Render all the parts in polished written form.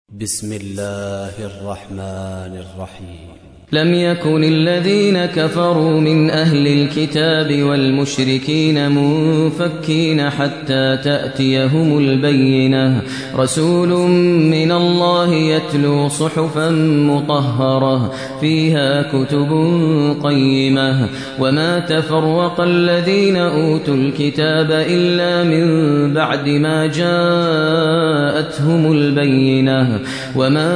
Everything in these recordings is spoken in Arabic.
بسم الله الرحمن الرحيم. لم يكن الذين كفروا من أهل الكتاب والمشركين منفكين حتى تأتيهم البينة، رسول من الله يتلو صحفا مطهرة فيها كتب قيمة، وما تفرق الذين أوتوا الكتاب إلا من بعد ما جاءتهم البينة، وما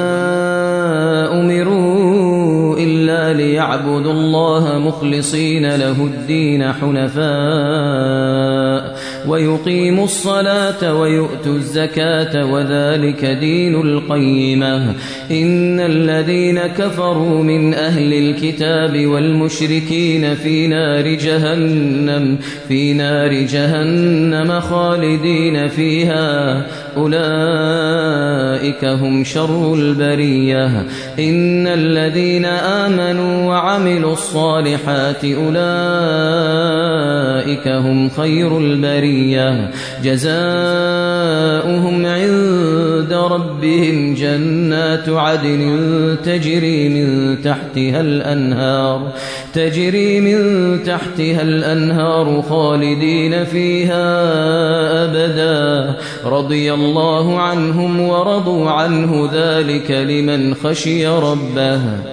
أمروا إلا ليعبدوا الله مخلصين له الدين حنفاء ويقيموا الصلاة ويؤتوا الزكاة وذلك دين القيمة. إن الذين كفروا من أهل الكتاب والمشركين في نار جهنم خالدين فيها، أولئك هم شر البرية. إن الذين آمنوا وعملوا الصالحات أولئك هم خير البرية، جزاؤهم عند ربهم جنات عدن تجري من تحتها الأنهار خالدين فيها أبدا، رضي الله عنهم ورضوا عنه، ذلك لمن خشي ربه.